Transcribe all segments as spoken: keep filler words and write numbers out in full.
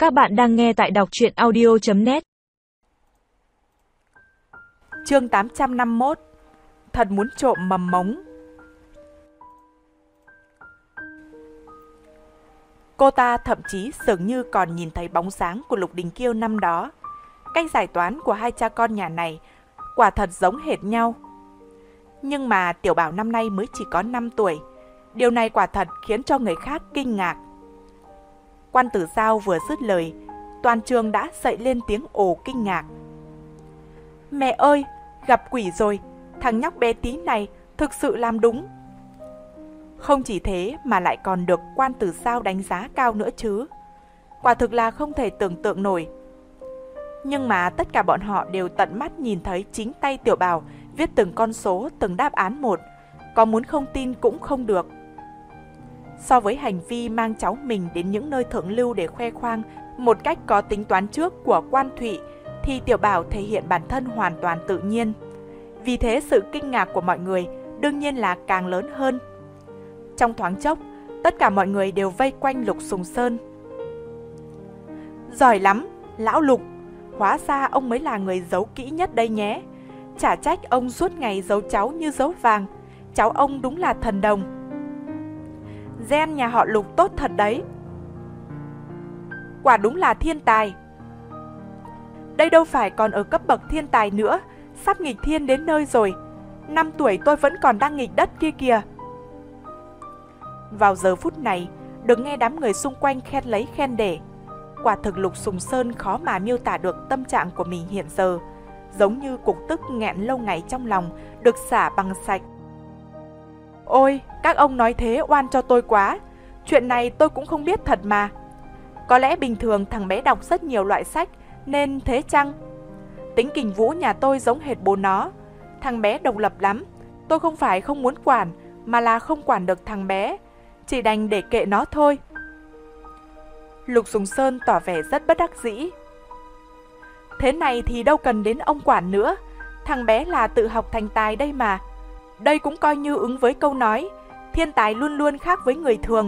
Các bạn đang nghe tại đọc truyện audio chấm net. Chương tám trăm năm mươi mốt. Thật muốn trộm mầm mống. Cô ta thậm chí dường như còn nhìn thấy bóng dáng của Lục Đình Kiêu năm đó. Cách giải toán của hai cha con nhà này quả thật giống hệt nhau. Nhưng mà Tiểu Bảo năm nay mới chỉ có năm tuổi. Điều này quả thật khiến cho người khác kinh ngạc. Quan Tử Giao vừa dứt lời, toàn trường đã dậy lên tiếng ồ kinh ngạc. Mẹ ơi, gặp quỷ rồi, thằng nhóc bé tí này thực sự làm đúng. Không chỉ thế mà lại còn được Quan Tử Giao đánh giá cao nữa chứ. Quả thực là không thể tưởng tượng nổi. Nhưng mà tất cả bọn họ đều tận mắt nhìn thấy chính tay Tiểu Bảo viết từng con số, từng đáp án một. Có muốn không tin cũng không được. So với hành vi mang cháu mình đến những nơi thượng lưu để khoe khoang một cách có tính toán trước của Quan Thụy, thì Tiểu Bảo thể hiện bản thân hoàn toàn tự nhiên. Vì thế sự kinh ngạc của mọi người đương nhiên là càng lớn hơn. Trong thoáng chốc, tất cả mọi người đều vây quanh Lục Sùng Sơn. Giỏi lắm, lão Lục, hóa ra ông mới là người giấu kỹ nhất đây nhé. Chả trách ông suốt ngày giấu cháu như giấu vàng, cháu ông đúng là thần đồng. Gen nhà họ Lục tốt thật đấy. Quả đúng là thiên tài. Đây đâu phải còn ở cấp bậc thiên tài nữa, sắp nghịch thiên đến nơi rồi. Năm tuổi tôi vẫn còn đang nghịch đất kia kìa. Vào giờ phút này, được nghe đám người xung quanh khen lấy khen để. Quả thực Lục Sùng Sơn khó mà miêu tả được tâm trạng của mình hiện giờ, giống như cục tức nghẹn lâu ngày trong lòng được xả bằng sạch. Ôi, các ông nói thế oan cho tôi quá. Chuyện này tôi cũng không biết thật mà. Có lẽ bình thường thằng bé đọc rất nhiều loại sách nên thế chăng? Tính Kình Vũ nhà tôi giống hệt bố nó. Thằng bé độc lập lắm. Tôi không phải không muốn quản, mà là không quản được thằng bé. Chỉ đành để kệ nó thôi. Lục Sùng Sơn tỏ vẻ rất bất đắc dĩ. Thế này thì đâu cần đến ông quản nữa. Thằng bé là tự học thành tài đây mà. Đây cũng coi như ứng với câu nói, thiên tài luôn luôn khác với người thường.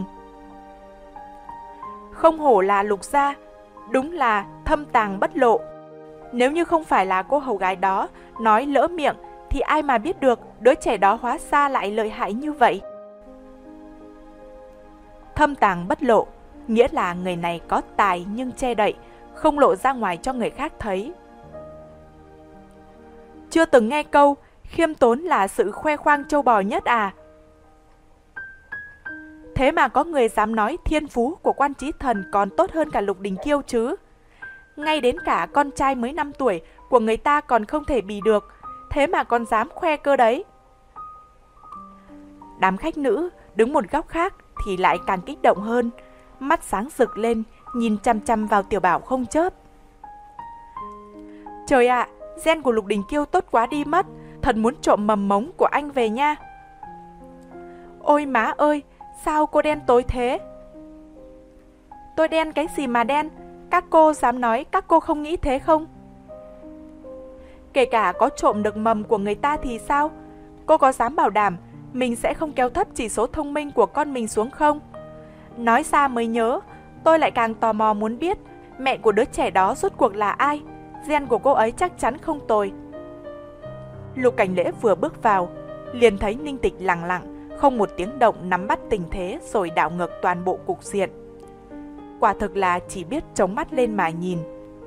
Không hổ là Lục gia, đúng là thâm tàng bất lộ. Nếu như không phải là cô hầu gái đó nói lỡ miệng, thì ai mà biết được đứa trẻ đó hóa ra lại lợi hại như vậy. Thâm tàng bất lộ nghĩa là người này có tài nhưng che đậy, không lộ ra ngoài cho người khác thấy. Chưa từng nghe câu khiêm tốn là sự khoe khoang trâu bò nhất à? Thế mà có người dám nói thiên phú của Quan Chí Thần còn tốt hơn cả Lục Đình Kiêu chứ. Ngay đến cả con trai mới năm tuổi của người ta còn không thể bì được, thế mà còn dám khoe cơ đấy. Đám khách nữ đứng một góc khác thì lại càng kích động hơn, mắt sáng rực lên, nhìn chăm chăm vào Tiểu Bảo không chớp. Trời ạ, à, gen của Lục Đình Kiêu tốt quá đi mất, thật muốn trộm mầm mống của anh về nha. Ôi má ơi, sao cô đen tối thế? Tôi đen cái gì mà đen? Các cô dám nói các cô không nghĩ thế không? Kể cả có trộm được mầm của người ta thì sao? Cô có dám bảo đảm mình sẽ không kéo thấp chỉ số thông minh của con mình xuống không? Nói ra mới nhớ, tôi lại càng tò mò muốn biết mẹ của đứa trẻ đó rốt cuộc là ai. Gen của cô ấy chắc chắn không tồi. Lục Cảnh Lễ vừa bước vào, liền thấy Ninh Tịch lặng lặng, không một tiếng động nắm bắt tình thế rồi đảo ngược toàn bộ cục diện. Quả thực là chỉ biết chống mắt lên mà nhìn.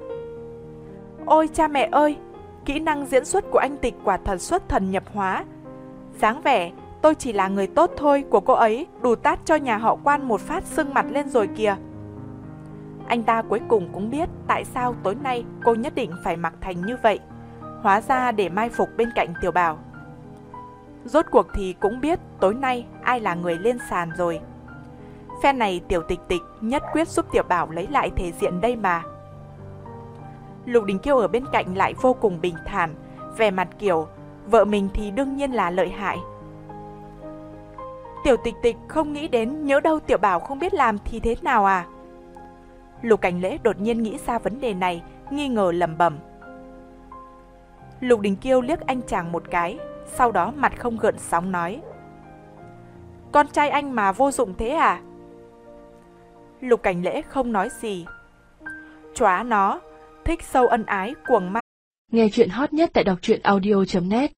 Ôi cha mẹ ơi, kỹ năng diễn xuất của anh Tịch quả thật xuất thần nhập hóa. Dáng vẻ tôi chỉ là người tốt thôi của cô ấy đủ tát cho nhà họ Quan một phát sưng mặt lên rồi kìa. Anh ta cuối cùng cũng biết tại sao tối nay cô nhất định phải mặc thành như vậy. Hóa ra để mai phục bên cạnh Tiểu Bảo. Rốt cuộc thì cũng biết tối nay ai là người lên sàn rồi. Phen này Tiểu Tịch Tịch nhất quyết giúp Tiểu Bảo lấy lại thể diện đây mà. Lục Đình Kiêu ở bên cạnh lại vô cùng bình thản, vẻ mặt kiểu vợ mình thì đương nhiên là lợi hại. Tiểu Tịch Tịch không nghĩ đến nhỡ đâu Tiểu Bảo không biết làm thì thế nào à? Lục Cảnh Lễ đột nhiên nghĩ ra vấn đề này, nghi ngờ lẩm bẩm. Lục Đình Kiêu liếc anh chàng một cái, sau đó mặt không gợn sóng nói. Con trai anh mà vô dụng thế à? Lục Cảnh Lễ không nói gì. chóa nó, thích sâu ân ái cuồng ma. Nghe chuyện hot nhất tại đọc truyện audio chấm net